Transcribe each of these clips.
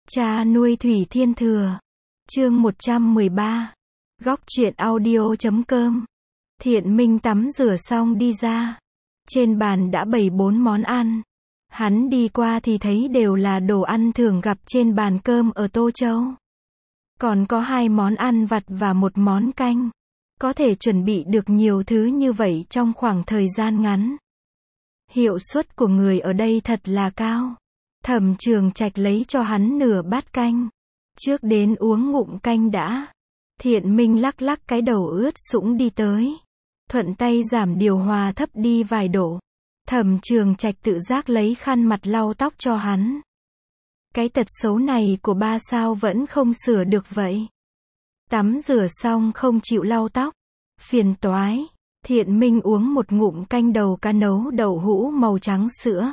Cha nuôi Thủy Thiên Thừa. Chương 113. Góc truyện audio.com. Thiện Minh tắm rửa xong đi ra. Trên bàn đã bày 4 món ăn. Hắn đi qua thì thấy đều là đồ ăn thường gặp trên bàn cơm ở Tô Châu. Còn có 2 món ăn vặt và 1 món canh. Có thể chuẩn bị được nhiều thứ như vậy trong khoảng thời gian ngắn. Hiệu suất của người ở đây thật là cao. Thẩm Trường Trạch lấy cho hắn nửa bát canh. Trước đến uống ngụm canh đã. Thiện Minh lắc lắc cái đầu ướt sũng đi tới. Thuận tay giảm điều hòa thấp đi vài độ. Thẩm Trường Trạch tự giác lấy khăn mặt lau tóc cho hắn. Cái tật xấu này của ba sao vẫn không sửa được vậy. Tắm rửa xong không chịu lau tóc. Phiền toái. Thiện Minh uống một ngụm canh đầu cá nấu đậu hũ màu trắng sữa.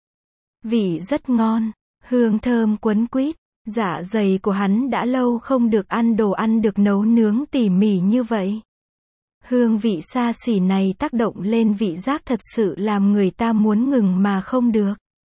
Vị rất ngon, hương thơm quấn quýt. Dạ dày của hắn đã lâu không được ăn đồ ăn được nấu nướng tỉ mỉ như vậy. Hương vị xa xỉ này tác động lên vị giác thật sự làm người ta muốn ngừng mà không được.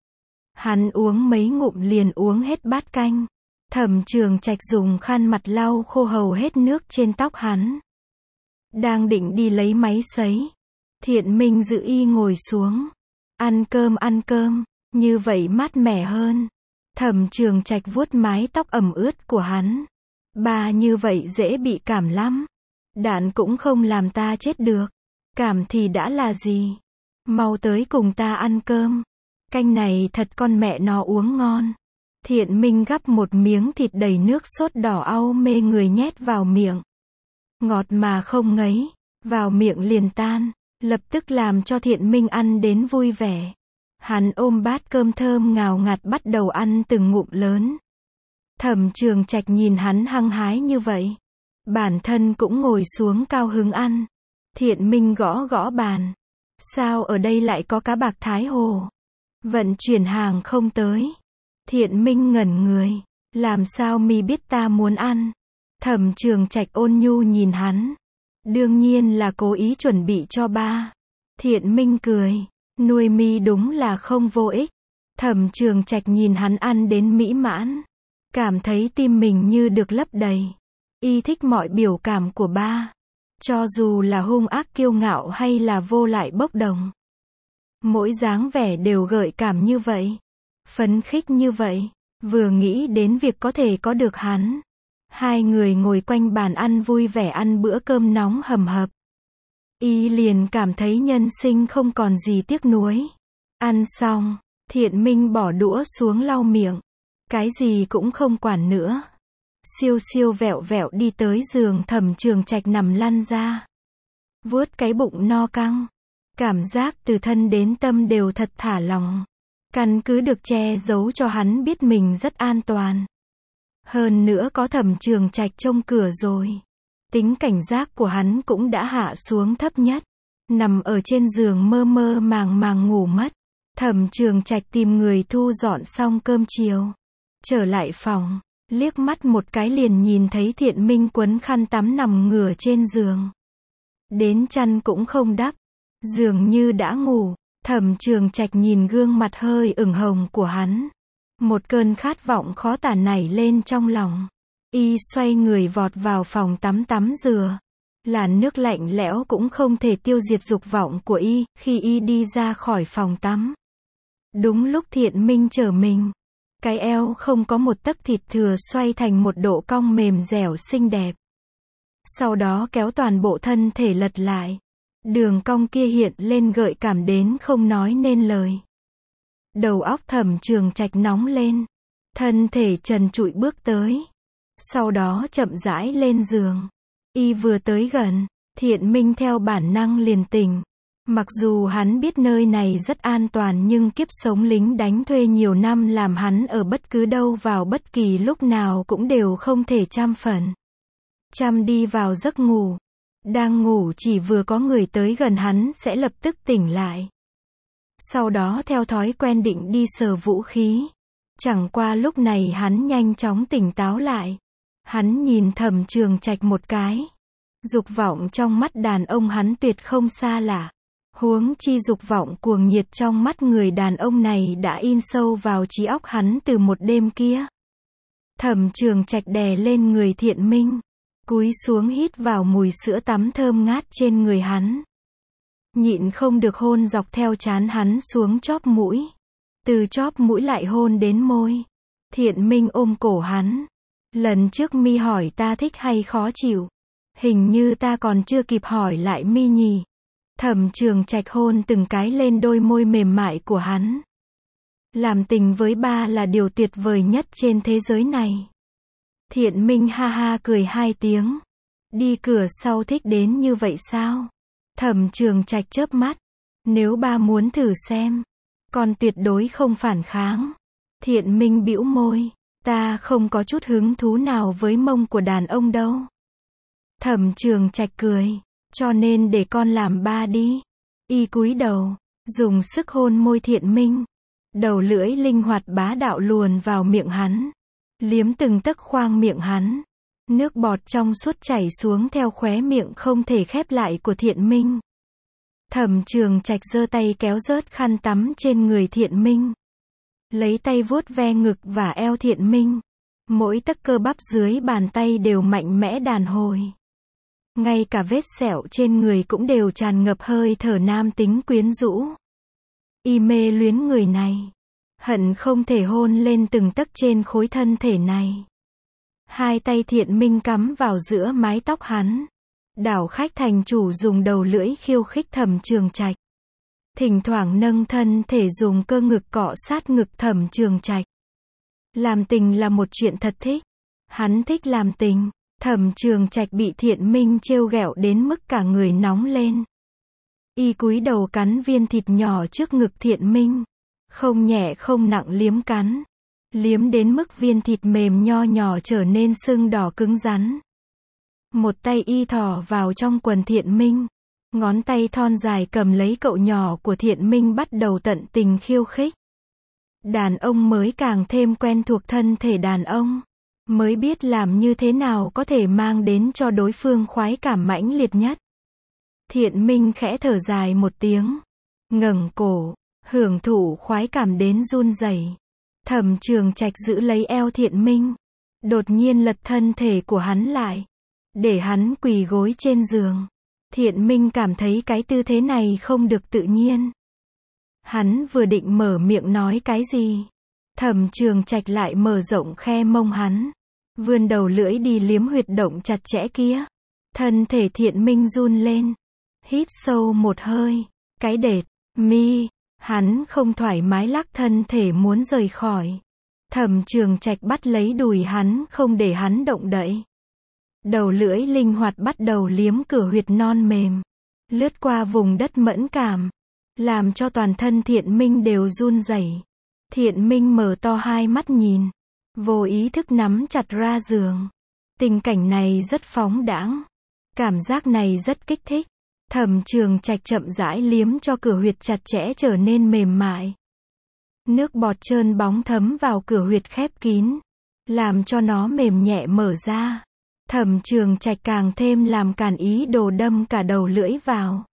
Hắn uống mấy ngụm liền uống hết bát canh. Thẩm Trường Trạch dùng khăn mặt lau khô hầu hết nước trên tóc hắn. Đang định đi lấy máy sấy. Thiện Minh giữ y ngồi xuống. Ăn cơm, như vậy mát mẻ hơn. Thẩm Trường Trạch vuốt mái tóc ẩm ướt của hắn. Ba như vậy dễ bị cảm lắm. Đạn cũng không làm ta chết được. Cảm thì đã là gì? Mau tới cùng ta ăn cơm. Canh này thật con mẹ nó uống ngon. Thiện Minh gắp một miếng thịt đầy nước sốt đỏ au mê người nhét vào miệng. Ngọt mà không ngấy, vào miệng liền tan, lập tức làm cho Thiện Minh ăn đến vui vẻ. Hắn ôm bát cơm thơm ngào ngạt bắt đầu ăn từng ngụm lớn. Thẩm Trường Trạch nhìn hắn hăng hái như vậy. Bản thân cũng ngồi xuống cao hứng ăn. Thiện Minh gõ gõ bàn. Sao ở đây lại có cá bạc Thái Hồ? Vận chuyển hàng không tới. Thiện Minh ngẩn người. Làm sao mi biết ta muốn ăn? Thẩm Trường Trạch ôn nhu nhìn hắn. Đương nhiên là cố ý chuẩn bị cho ba. Thiện Minh cười. Nuôi mi đúng là không vô ích. Thẩm Trường Trạch nhìn hắn ăn đến mỹ mãn. Cảm thấy tim mình như được lấp đầy. Y thích mọi biểu cảm của ba. Cho dù là hung ác kiêu ngạo hay là vô lại bốc đồng. Mỗi dáng vẻ đều gợi cảm như vậy. Phấn khích như vậy. Vừa nghĩ đến việc có thể có được hắn. Hai người ngồi quanh bàn ăn vui vẻ ăn bữa cơm nóng hầm hập. Y liền cảm thấy nhân sinh không còn gì tiếc nuối. Ăn xong, Thiện Minh bỏ đũa xuống lau miệng. Cái gì cũng không quản nữa. Siêu siêu vẹo vẹo đi tới giường Thẩm Trường Trạch nằm lăn ra. Vuốt cái bụng no căng. Cảm giác từ thân đến tâm đều thật thả lỏng. Căn cứ được che giấu cho hắn biết mình rất an toàn. Hơn nữa có Thẩm Trường Trạch trông cửa rồi. Tính cảnh giác của hắn cũng đã hạ xuống thấp nhất. Nằm ở trên giường mơ mơ màng màng ngủ mất. Thẩm Trường Trạch tìm người thu dọn xong cơm chiều. Trở lại phòng, liếc mắt một cái liền nhìn thấy Thiện Minh quấn khăn tắm nằm ngửa trên giường. Đến chăn cũng không đắp. Dường như đã ngủ. Thẩm Trường Trạch nhìn gương mặt hơi ửng hồng của hắn. Một cơn khát vọng khó tả nảy lên trong lòng. Y xoay người vọt vào phòng tắm rửa. Làn nước lạnh lẽo cũng không thể tiêu diệt dục vọng của Y, khi Y đi ra khỏi phòng tắm. Đúng lúc Thiện Minh trở mình. Cái eo không có một tấc thịt thừa xoay thành một độ cong mềm dẻo xinh đẹp. Sau đó kéo toàn bộ thân thể lật lại. Đường cong kia hiện lên gợi cảm đến không nói nên lời. Đầu óc Thẩm Trường Trạch nóng lên. Thân thể trần trụi bước tới. Sau đó chậm rãi lên giường. Y vừa tới gần, Thiện Minh theo bản năng liền tỉnh. Mặc dù hắn biết nơi này rất an toàn nhưng kiếp sống lính đánh thuê nhiều năm làm hắn ở bất cứ đâu vào bất kỳ lúc nào cũng đều không thể chăm đi vào giấc ngủ. Đang ngủ chỉ vừa có người tới gần hắn sẽ lập tức tỉnh lại. Sau đó theo thói quen định đi sờ vũ khí. Chẳng qua lúc này hắn nhanh chóng tỉnh táo lại. Hắn nhìn Thẩm Trường Trạch một cái. Dục vọng trong mắt đàn ông hắn tuyệt không xa lạ. Huống chi dục vọng cuồng nhiệt trong mắt người đàn ông này đã in sâu vào trí óc hắn từ một đêm kia. Thẩm Trường Trạch đè lên người Thiện Minh, cúi xuống hít vào mùi sữa tắm thơm ngát trên người hắn. Nhịn không được hôn dọc theo trán hắn xuống chóp mũi. Từ chóp mũi lại hôn đến môi. Thiện Minh ôm cổ hắn. Lần trước mi hỏi ta thích hay khó chịu. Hình như ta còn chưa kịp hỏi lại mi nhỉ. Thẩm Trường Trạch hôn từng cái lên đôi môi mềm mại của hắn. Làm tình với ba là điều tuyệt vời nhất trên thế giới này. Thiện Minh ha ha cười hai tiếng. Đi cửa sau thích đến như vậy sao? Thẩm Trường Trạch chớp mắt. Nếu ba muốn thử xem, con tuyệt đối không phản kháng. Thiện Minh bĩu môi. Ta không có chút hứng thú nào với mông của đàn ông đâu. Thẩm Trường Trạch cười. Cho nên để con làm ba đi. Y cúi đầu, dùng sức hôn môi Thiện Minh. Đầu lưỡi linh hoạt bá đạo luồn vào miệng hắn. Liếm từng tấc khoang miệng hắn. Nước bọt trong suốt chảy xuống theo khóe miệng không thể khép lại của Thiện Minh. Thẩm Trường Trạch giơ tay kéo rớt khăn tắm trên người Thiện Minh. Lấy tay vuốt ve ngực và eo Thiện Minh. Mỗi tấc cơ bắp dưới bàn tay đều mạnh mẽ đàn hồi. Ngay cả vết sẹo trên người cũng đều tràn ngập hơi thở nam tính quyến rũ. Y mê luyến người này. Hận không thể hôn lên từng tấc trên khối thân thể này. Hai tay Thiện Minh cắm vào giữa mái tóc hắn. Đảo khách thành chủ dùng đầu lưỡi khiêu khích Thẩm Trường Trạch. Thỉnh thoảng nâng thân thể dùng cơ ngực cọ sát ngực Thẩm Trường Trạch. Làm tình là một chuyện thật thích. Hắn thích làm tình. Thẩm Trường Trạch bị Thiện Minh trêu ghẹo đến mức cả người nóng lên. Y cúi đầu cắn viên thịt nhỏ trước ngực Thiện Minh. Không nhẹ không nặng liếm cắn. Liếm đến mức viên thịt mềm nho nhỏ trở nên sưng đỏ cứng rắn. Một tay y thò vào trong quần Thiện Minh. Ngón tay thon dài cầm lấy cậu nhỏ của Thiện Minh bắt đầu tận tình khiêu khích. Đàn ông mới càng thêm quen thuộc thân thể đàn ông. Mới biết làm như thế nào có thể mang đến cho đối phương khoái cảm mãnh liệt nhất. Thiện Minh khẽ thở dài một tiếng. Ngẩng cổ, hưởng thụ khoái cảm đến run rẩy. Thẩm Trường Trạch giữ lấy eo Thiện Minh. Đột nhiên lật thân thể của hắn lại. Để hắn quỳ gối trên giường. Thiện Minh cảm thấy cái tư thế này không được tự nhiên. Hắn vừa định mở miệng nói cái gì. Thẩm Trường Trạch lại mở rộng khe mông hắn. Vươn đầu lưỡi đi liếm huyệt động chặt chẽ kia. Thân thể Thiện Minh run lên. Hít sâu một hơi. Cái đệt, mi. Hắn không thoải mái lắc thân thể muốn rời khỏi. Thẩm Trường Trạch bắt lấy đùi hắn không để hắn động đậy. Đầu lưỡi linh hoạt bắt đầu liếm cửa huyệt non mềm. Lướt qua vùng đất mẫn cảm. Làm cho toàn thân Thiện Minh đều run rẩy. Thiện Minh mở to hai mắt nhìn. Vô ý thức nắm chặt ra giường. Tình cảnh này rất phóng đãng. Cảm giác này rất kích thích. Thẩm Trường Trạch chậm rãi liếm cho cửa huyệt chặt chẽ trở nên mềm mại. Nước bọt trơn bóng thấm vào cửa huyệt khép kín. Làm cho nó mềm nhẹ mở ra. Thẩm Trường Trạch càng thêm làm càn ý đồ đâm cả đầu lưỡi vào.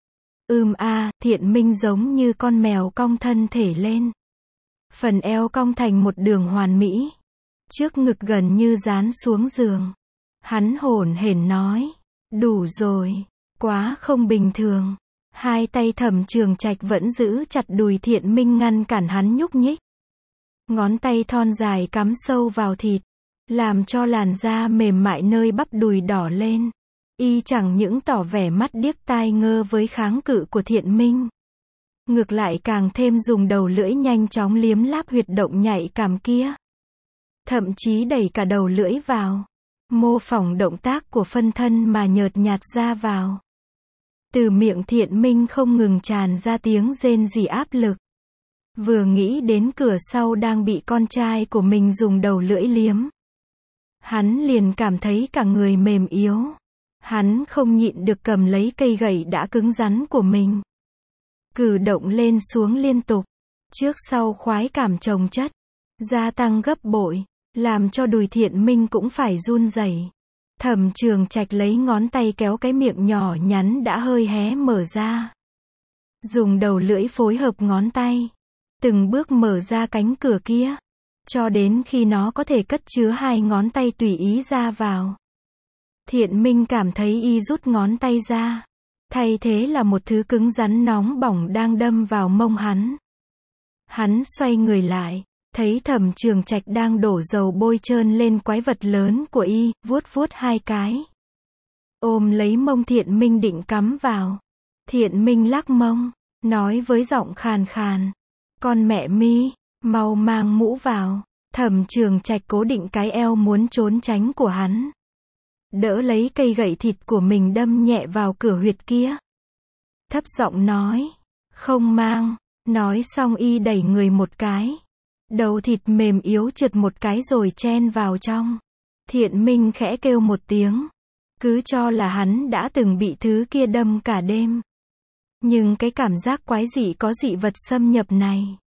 Thiện Minh giống như con mèo cong thân thể lên. Phần eo cong thành một đường hoàn mỹ. Trước ngực gần như dán xuống giường. Hắn hổn hển nói. Đủ rồi. Quá không bình thường. Hai tay Thẩm Trường Trạch vẫn giữ chặt đùi Thiện Minh ngăn cản hắn nhúc nhích. Ngón tay thon dài cắm sâu vào thịt. Làm cho làn da mềm mại nơi bắp đùi đỏ lên. Y chẳng những tỏ vẻ mắt điếc tai ngơ với kháng cự của Thiện Minh. Ngược lại càng thêm dùng đầu lưỡi nhanh chóng liếm láp huyệt động nhạy cảm kia. Thậm chí đẩy cả đầu lưỡi vào. Mô phỏng động tác của phân thân mà nhợt nhạt ra vào. Từ miệng Thiện Minh không ngừng tràn ra tiếng rên rỉ áp lực. Vừa nghĩ đến cửa sau đang bị con trai của mình dùng đầu lưỡi liếm. Hắn liền cảm thấy cả người mềm yếu. Hắn không nhịn được cầm lấy cây gậy đã cứng rắn của mình. Cử động lên xuống liên tục. Trước sau khoái cảm chồng chất. Gia tăng gấp bội. Làm cho đùi Thiện Minh cũng phải run rẩy. Thẩm Trường Trạch lấy ngón tay kéo cái miệng nhỏ nhắn đã hơi hé mở ra. Dùng đầu lưỡi phối hợp ngón tay. Từng bước mở ra cánh cửa kia. cho đến khi nó có thể cất chứa 2 ngón tay tùy ý ra vào. Thiện Minh cảm thấy y rút ngón tay ra. Thay thế là một thứ cứng rắn nóng bỏng đang đâm vào mông hắn. Hắn xoay người lại, thấy Thẩm Trường Trạch đang đổ dầu bôi trơn lên quái vật lớn của y, vuốt vuốt 2 cái. Ôm lấy mông Thiện Minh định cắm vào. Thiện Minh lắc mông, nói với giọng khàn khàn. Con mẹ Mi, mau mang mũ vào. Thẩm Trường Trạch cố định cái eo muốn trốn tránh của hắn. Đỡ lấy cây gậy thịt của mình đâm nhẹ vào cửa huyệt kia. Thấp giọng nói. Không mang. Nói xong y đẩy người một cái. Đầu thịt mềm yếu trượt một cái rồi chen vào trong. Thiện Minh khẽ kêu một tiếng. Cứ cho là hắn đã từng bị thứ kia đâm cả đêm. Nhưng cái cảm giác quái dị có dị vật xâm nhập này,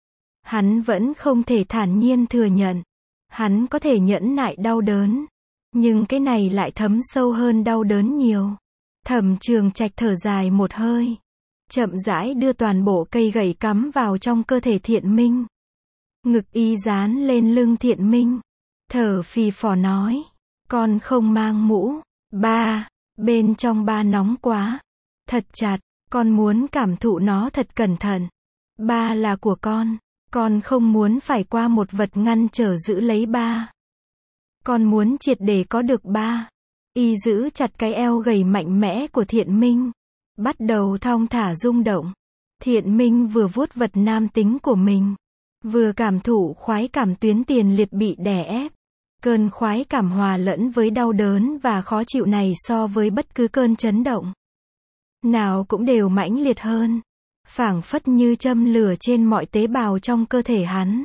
hắn vẫn không thể thản nhiên thừa nhận. Hắn có thể nhẫn nại đau đớn, nhưng cái này lại thấm sâu hơn đau đớn nhiều. Thẩm Trường Trạch thở dài một hơi, chậm rãi đưa toàn bộ cây gậy cắm vào trong cơ thể Thiện Minh. Ngực y dán lên lưng Thiện Minh, thở phì phò nói. Con không mang mũ. Ba, bên trong ba nóng quá. Thật chặt, con muốn cảm thụ nó thật cẩn thận. Ba là của con không muốn phải qua một vật ngăn trở giữ lấy ba. Con muốn triệt để có được ba. Y giữ chặt cái eo gầy mạnh mẽ của Thiện Minh, bắt đầu thong thả rung động. Thiện Minh vừa vuốt vật nam tính của mình, vừa cảm thụ khoái cảm tuyến tiền liệt bị đè ép. Cơn khoái cảm hòa lẫn với đau đớn và khó chịu này so với bất cứ cơn chấn động nào cũng đều mãnh liệt hơn, phảng phất như châm lửa trên mọi tế bào trong cơ thể hắn,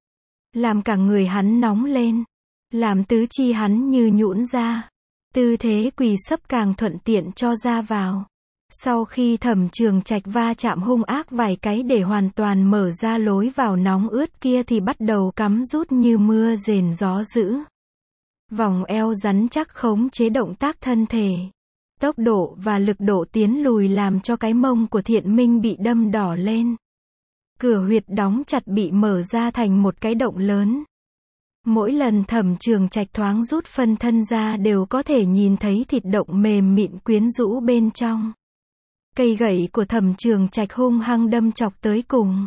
làm cả người hắn nóng lên, làm tứ chi hắn như nhũn ra, tư thế quỳ sấp càng thuận tiện cho ra vào. Sau khi Thẩm Trường Trạch va chạm hung ác vài cái để hoàn toàn mở ra lối vào nóng ướt kia thì bắt đầu cắm rút như mưa rền gió dữ. Vòng eo rắn chắc khống chế động tác thân thể. Tốc độ và lực độ tiến lùi làm cho cái mông của Thiện Minh bị đâm đỏ lên. Cửa huyệt đóng chặt bị mở ra thành một cái động lớn. Mỗi lần Thẩm Trường Trạch thoáng rút phân thân ra đều có thể nhìn thấy thịt động mềm mịn quyến rũ bên trong. Cây gậy của Thẩm Trường Trạch hung hăng đâm chọc tới cùng.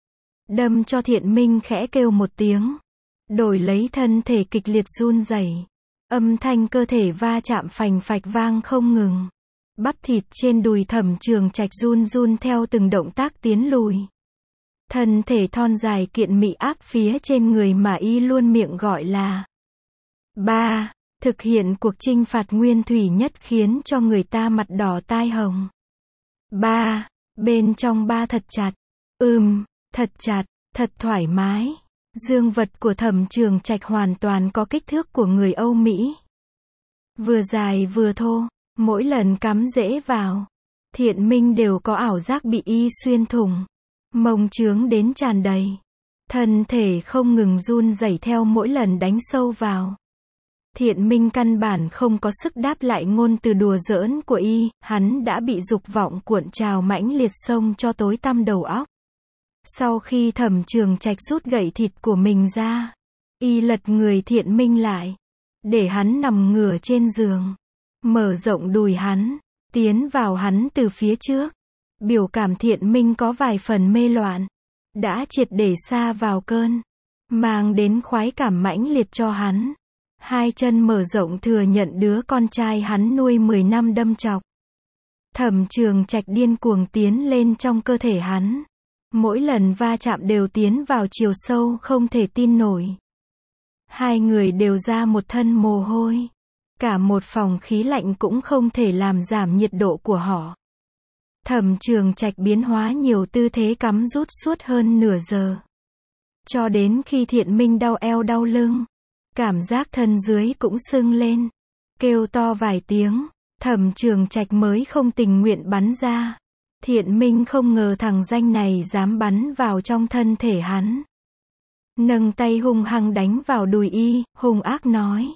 Đâm cho Thiện Minh khẽ kêu một tiếng. Đổi lấy thân thể kịch liệt run rẩy. Âm thanh cơ thể va chạm phành phạch vang không ngừng. Bắp thịt trên đùi Thẩm Trường Trạch run run theo từng động tác tiến lùi. Thân thể thon dài kiện mị áp phía trên người mà y luôn miệng gọi là ba, thực hiện cuộc chinh phạt nguyên thủy nhất khiến cho người ta mặt đỏ tai hồng. Ba, bên trong ba thật chặt. Thật chặt, thật thoải mái. Dương vật của Thẩm Trường Trạch hoàn toàn có kích thước của người Âu Mỹ. Vừa dài vừa thô, mỗi lần cắm rễ vào, Thiện Minh đều có ảo giác bị y xuyên thủng. Mông trướng đến tràn đầy. Thân thể không ngừng run rẩy theo mỗi lần đánh sâu vào. Thiện Minh căn bản không có sức đáp lại ngôn từ đùa giỡn của y, hắn đã bị dục vọng cuộn trào mãnh liệt xông cho tối tăm đầu óc. Sau khi Thẩm Trường Trạch rút gậy thịt của mình ra, y lật người Thiện Minh lại, để hắn nằm ngửa trên giường, mở rộng đùi hắn, tiến vào hắn từ phía trước. Biểu cảm Thiện Minh có vài phần mê loạn, đã triệt để sa vào cơn, mang đến khoái cảm mãnh liệt cho hắn. Hai chân mở rộng thừa nhận đứa con trai hắn nuôi 10 năm đâm chọc. Thẩm Trường Trạch điên cuồng tiến lên trong cơ thể hắn. Mỗi lần va chạm đều tiến vào chiều sâu không thể tin nổi. Hai người đều ra một thân mồ hôi. Cả một phòng khí lạnh cũng không thể làm giảm nhiệt độ của họ. Thẩm Trường Trạch biến hóa nhiều tư thế cắm rút suốt hơn nửa giờ. Cho đến khi Thiện Minh đau eo đau lưng. Cảm giác thân dưới cũng sưng lên. Kêu to vài tiếng. Thẩm Trường Trạch mới không tình nguyện bắn ra. Thiện Minh không ngờ thằng danh này dám bắn vào trong thân thể hắn. Nâng tay hung hăng đánh vào đùi y, hung ác nói.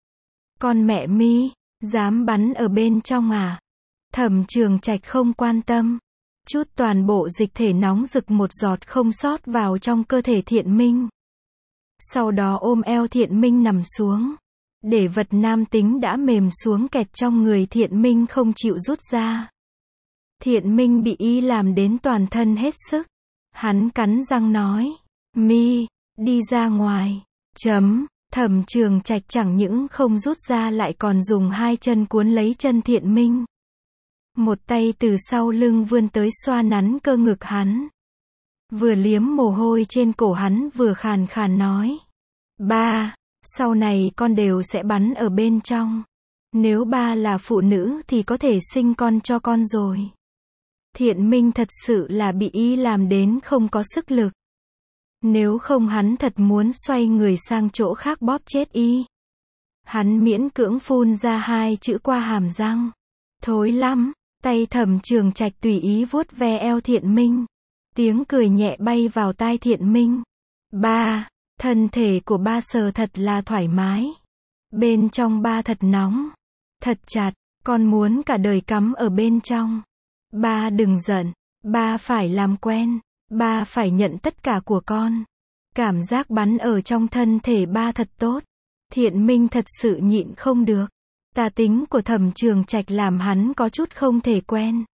Con mẹ Mi, dám bắn ở bên trong à? Thẩm Trường Trạch không quan tâm. Chút toàn bộ dịch thể nóng rực một giọt không sót vào trong cơ thể Thiện Minh. Sau đó ôm eo Thiện Minh nằm xuống. Để vật nam tính đã mềm xuống kẹt trong người Thiện Minh không chịu rút ra. Thiện Minh bị y làm đến toàn thân hết sức. Hắn cắn răng nói. Mi, đi ra ngoài. Thẩm Trường Trạch chẳng những không rút ra lại còn dùng hai chân cuốn lấy chân Thiện Minh. Một tay từ sau lưng vươn tới xoa nắn cơ ngực hắn. Vừa liếm mồ hôi trên cổ hắn vừa khàn khàn nói. Ba, sau này con đều sẽ bắn ở bên trong. Nếu ba là phụ nữ thì có thể sinh con cho con rồi. Thiện Minh thật sự là bị y làm đến không có sức lực. Nếu không hắn thật muốn xoay người sang chỗ khác bóp chết y. Hắn miễn cưỡng phun ra hai chữ qua hàm răng. Thối lắm. Tay Thẩm Trường Trạch tùy ý vuốt ve eo Thiện Minh. Tiếng cười nhẹ bay vào tai Thiện Minh. Ba, thân thể của ba sờ thật là thoải mái. Bên trong ba thật nóng. Thật chặt, con muốn cả đời cắm ở bên trong. Ba đừng giận, ba phải làm quen. Ba phải nhận tất cả của con. Cảm giác bắn ở trong thân thể ba thật tốt. Thiện Minh thật sự nhịn không được. Tà tính của Thẩm Trường Trạch làm hắn có chút không thể quen.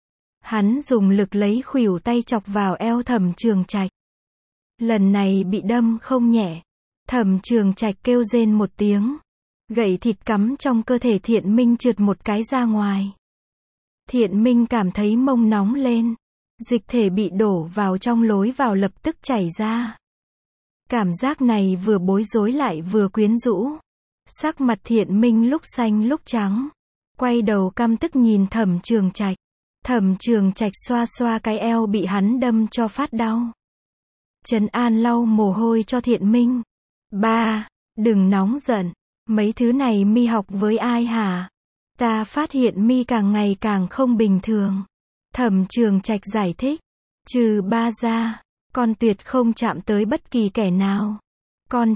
Hắn dùng lực lấy khuỷu tay chọc vào eo Thẩm Trường Trạch. Lần này bị đâm không nhẹ. Thẩm Trường Trạch kêu rên một tiếng. Gậy thịt cắm trong cơ thể Thiện Minh trượt một cái ra ngoài. Thiện Minh cảm thấy mông nóng lên. Dịch thể bị đổ vào trong lối vào lập tức chảy ra. Cảm giác này vừa bối rối lại vừa quyến rũ. Sắc mặt Thiện Minh lúc xanh lúc trắng. Quay đầu căm tức nhìn Thẩm Trường Trạch. Thẩm Trường Trạch xoa xoa cái eo bị hắn đâm cho phát đau. Trấn an lau mồ hôi cho Thiện Minh. Ba, đừng nóng giận. Mấy thứ này mi học với ai hả? Ta phát hiện mi càng ngày càng không bình thường. Thẩm Trường Trạch giải thích. Trừ ba ra, con tuyệt không chạm tới bất kỳ kẻ nào. Con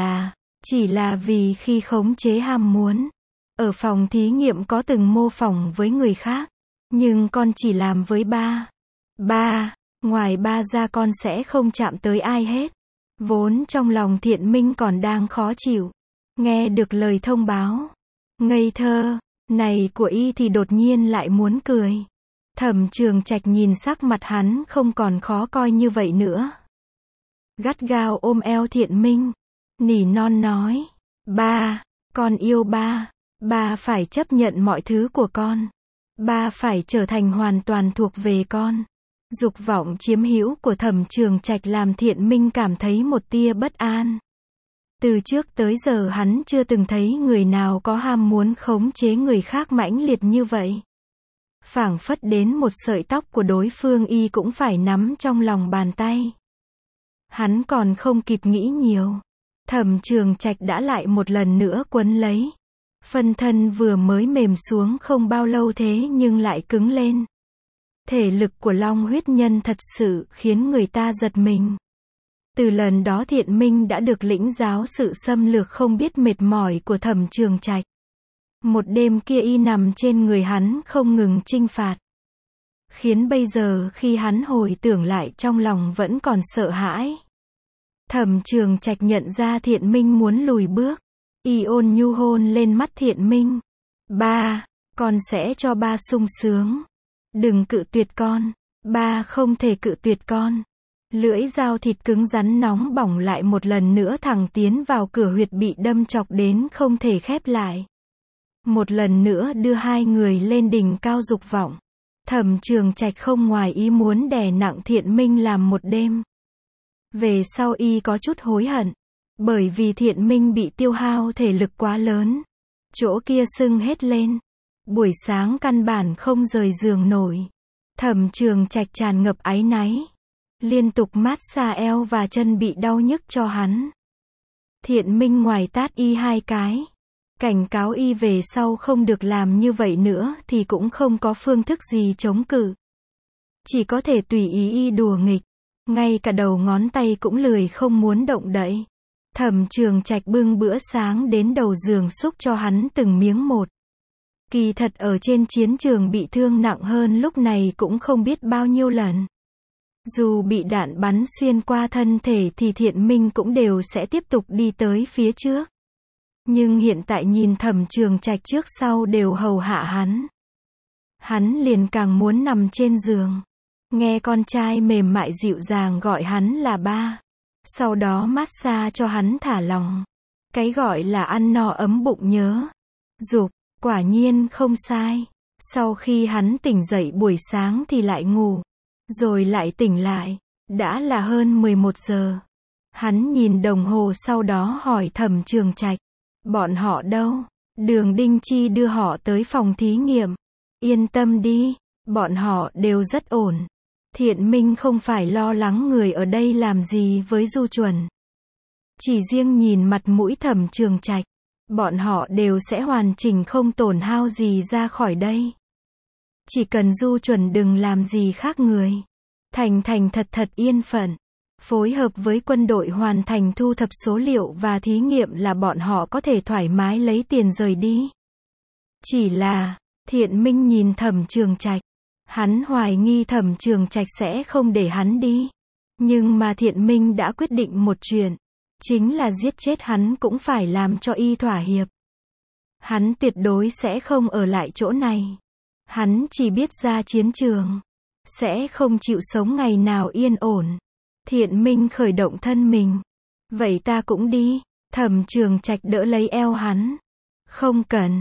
chỉ là vì khi khống chế ham muốn. Ở phòng thí nghiệm có từng mô phỏng với người khác. Nhưng con chỉ làm với ba. Ba, ngoài ba ra con sẽ không chạm tới ai hết. Vốn trong lòng Thiện Minh còn đang khó chịu. Nghe được lời thông báo ngây thơ này của y thì đột nhiên lại muốn cười. Thẩm Trường Trạch nhìn sắc mặt hắn không còn khó coi như vậy nữa. Gắt gao ôm eo Thiện Minh. Nỉ non nói. Ba, con yêu ba. Ba phải chấp nhận mọi thứ của con. Ba phải trở thành hoàn toàn thuộc về con. Dục vọng chiếm hữu của Thẩm Trường Trạch làm Thiện Minh cảm thấy một tia bất an. Từ trước tới giờ hắn chưa từng thấy người nào có ham muốn khống chế người khác mãnh liệt như vậy. Phảng phất đến một sợi tóc của đối phương y cũng phải nắm trong lòng bàn tay. Hắn còn không kịp nghĩ nhiều. Thẩm Trường Trạch đã lại một lần nữa quấn lấy. Phân thân vừa mới mềm xuống không bao lâu thế nhưng lại cứng lên. Thể lực của Long huyết nhân thật sự khiến người ta giật mình. Từ lần đó Thiện Minh đã được lĩnh giáo sự xâm lược không biết mệt mỏi của Thẩm Trường Trạch. Một đêm kia y nằm trên người hắn không ngừng chinh phạt. Khiến bây giờ khi hắn hồi tưởng lại trong lòng vẫn còn sợ hãi. Thẩm Trường Trạch nhận ra Thiện Minh muốn lùi bước. Y ôn nhu hôn lên mắt Thiện Minh. Ba, con sẽ cho ba sung sướng. Đừng cự tuyệt con. Ba không thể cự tuyệt con. Lưỡi dao thịt cứng rắn nóng bỏng lại một lần nữa thẳng tiến vào cửa huyệt bị đâm chọc đến không thể khép lại. Một lần nữa đưa hai người lên đỉnh cao dục vọng. Thẩm Trường Trạch không ngoài ý muốn đè nặng Thiện Minh làm một đêm. Về sau y có chút hối hận. Bởi vì Thiện Minh bị tiêu hao thể lực quá lớn. Chỗ kia sưng hết lên. Buổi sáng căn bản không rời giường nổi. Thẩm Trường Trạch tràn ngập áy náy. Liên tục mát xa eo và chân bị đau nhức cho hắn. Thiện Minh ngoài tát y hai cái. Cảnh cáo y về sau không được làm như vậy nữa thì cũng không có phương thức gì chống cự. Chỉ có thể tùy ý y đùa nghịch. Ngay cả đầu ngón tay cũng lười không muốn động đậy. Thẩm Trường Trạch bưng bữa sáng đến đầu giường xúc cho hắn từng miếng một. Kỳ thật ở trên chiến trường bị thương nặng hơn lúc này cũng không biết bao nhiêu lần. Dù bị đạn bắn xuyên qua thân thể thì Thiện Minh cũng đều sẽ tiếp tục đi tới phía trước. Nhưng hiện tại nhìn Thẩm Trường Trạch trước sau đều hầu hạ hắn. Hắn liền càng muốn nằm trên giường. Nghe con trai mềm mại dịu dàng gọi hắn là ba. Sau đó massage cho hắn thả lòng. Cái gọi là ăn no ấm bụng nhớ. Dục, quả nhiên không sai. Sau khi hắn tỉnh dậy buổi sáng thì lại ngủ. Rồi lại tỉnh lại. Đã là hơn 11 giờ. Hắn nhìn đồng hồ sau đó hỏi Thẩm Trường Trạch. Bọn họ đâu? Đường Đinh Chi đưa họ tới phòng thí nghiệm. Yên tâm đi, bọn họ đều rất ổn. Thiện Minh không phải lo lắng người ở đây làm gì với Du Chuẩn. Chỉ riêng nhìn mặt mũi Thẩm Trường Trạch, bọn họ đều sẽ hoàn chỉnh không tổn hao gì ra khỏi đây. Chỉ cần Du Chuẩn đừng làm gì khác người. Thành thật thật yên phận. Phối hợp với quân đội hoàn thành thu thập số liệu và thí nghiệm là bọn họ có thể thoải mái lấy tiền rời đi. Chỉ là, Thiện Minh nhìn Thẩm Trường Trạch. Hắn hoài nghi Thẩm Trường Trạch sẽ không để hắn đi. Nhưng mà Thiện Minh đã quyết định một chuyện. Chính là giết chết hắn cũng phải làm cho y thỏa hiệp. Hắn tuyệt đối sẽ không ở lại chỗ này. Hắn chỉ biết ra chiến trường. Sẽ không chịu sống ngày nào yên ổn. Thiện Minh khởi động thân mình. Vậy ta cũng đi. Thẩm Trường Trạch đỡ lấy eo hắn. Không cần.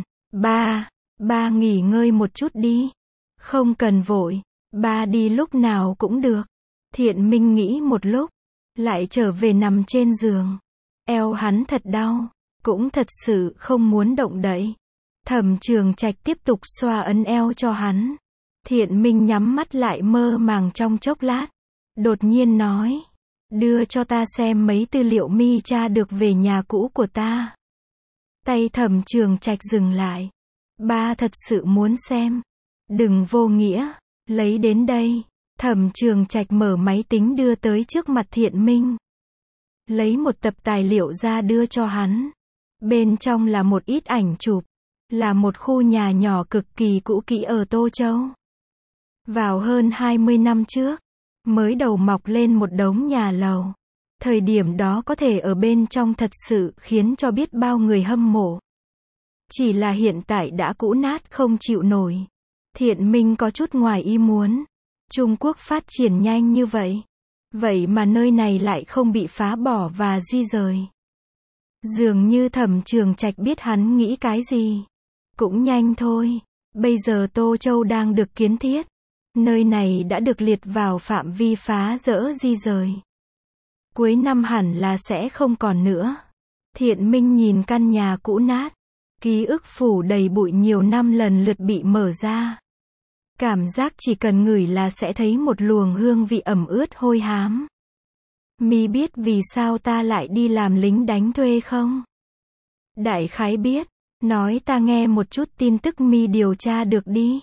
Ba nghỉ ngơi một chút đi. Không cần vội. Ba đi lúc nào cũng được. Thiện Minh nghĩ một lúc. Lại trở về nằm trên giường. Eo hắn thật đau. Cũng thật sự không muốn động đậy. Thẩm Trường Trạch tiếp tục xoa ấn eo cho hắn. Thiện Minh nhắm mắt lại mơ màng trong chốc lát. Đột nhiên nói. Đưa cho ta xem mấy tư liệu mi tra được về nhà cũ của ta. Tay Thẩm Trường Trạch dừng lại. Ba thật sự muốn xem. Đừng vô nghĩa. Lấy đến đây. Thẩm Trường Trạch mở máy tính đưa tới trước mặt Thiện Minh. Lấy một tập tài liệu ra đưa cho hắn. Bên trong là một ít ảnh chụp. Là một khu nhà nhỏ cực kỳ cũ kỹ ở Tô Châu. Vào hơn 20 năm trước. Mới đầu mọc lên một đống nhà lầu. Thời điểm đó có thể ở bên trong thật sự khiến cho biết bao người hâm mộ. Chỉ là hiện tại đã cũ nát không chịu nổi. Thiện Minh có chút ngoài ý muốn. Trung Quốc phát triển nhanh như vậy. Vậy mà nơi này lại không bị phá bỏ và di rời. Dường như Thẩm Trường Trạch biết hắn nghĩ cái gì. Cũng nhanh thôi. Bây giờ Tô Châu đang được kiến thiết. Nơi này đã được liệt vào phạm vi phá dỡ di rời. Cuối năm hẳn là sẽ không còn nữa. Thiện Minh nhìn căn nhà cũ nát. Ký ức phủ đầy bụi nhiều năm lần lượt bị mở ra. Cảm giác chỉ cần ngửi là sẽ thấy một luồng hương vị ẩm ướt hôi hám. Mi biết vì sao ta lại đi làm lính đánh thuê không? Đại khái biết. Nói ta nghe một chút tin tức mi điều tra được đi.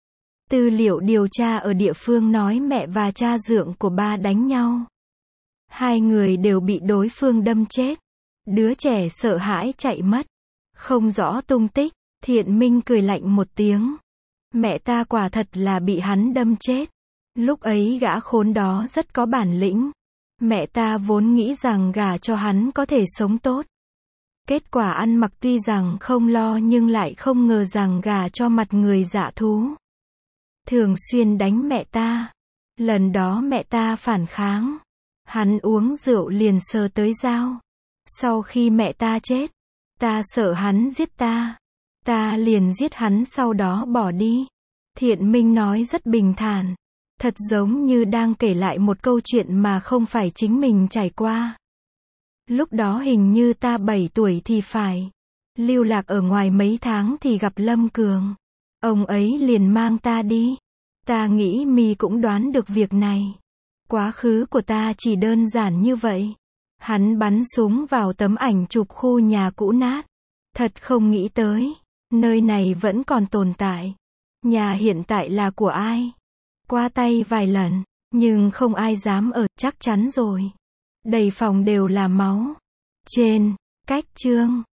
Tư liệu điều tra ở địa phương nói mẹ và cha dượng của ba đánh nhau. Hai người đều bị đối phương đâm chết. Đứa trẻ sợ hãi chạy mất. Không rõ tung tích. Thiện Minh cười lạnh một tiếng. Mẹ ta quả thật là bị hắn đâm chết. Lúc ấy gã khốn đó rất có bản lĩnh. Mẹ ta vốn nghĩ rằng gả cho hắn có thể sống tốt. Kết quả ăn mặc tuy rằng không lo nhưng lại không ngờ rằng gả cho mặt người dạ thú. Thường xuyên đánh mẹ ta. Lần đó mẹ ta phản kháng. Hắn uống rượu liền sờ tới dao. Sau khi mẹ ta chết, ta sợ hắn giết ta. Ta liền giết hắn sau đó bỏ đi. Thiện Minh nói rất bình thản. Thật giống như đang kể lại một câu chuyện mà không phải chính mình trải qua. Lúc đó hình như ta 7 tuổi thì phải. Lưu lạc ở ngoài mấy tháng thì gặp Lâm Cường. Ông ấy liền mang ta đi. Ta nghĩ mi cũng đoán được việc này. Quá khứ của ta chỉ đơn giản như vậy. Hắn bắn súng vào tấm ảnh chụp khu nhà cũ nát. Thật không nghĩ tới. Nơi này vẫn còn tồn tại. Nhà hiện tại là của ai? Qua tay vài lần. Nhưng không ai dám ở, chắc chắn rồi. Đầy phòng đều là máu. Trên, cách chương.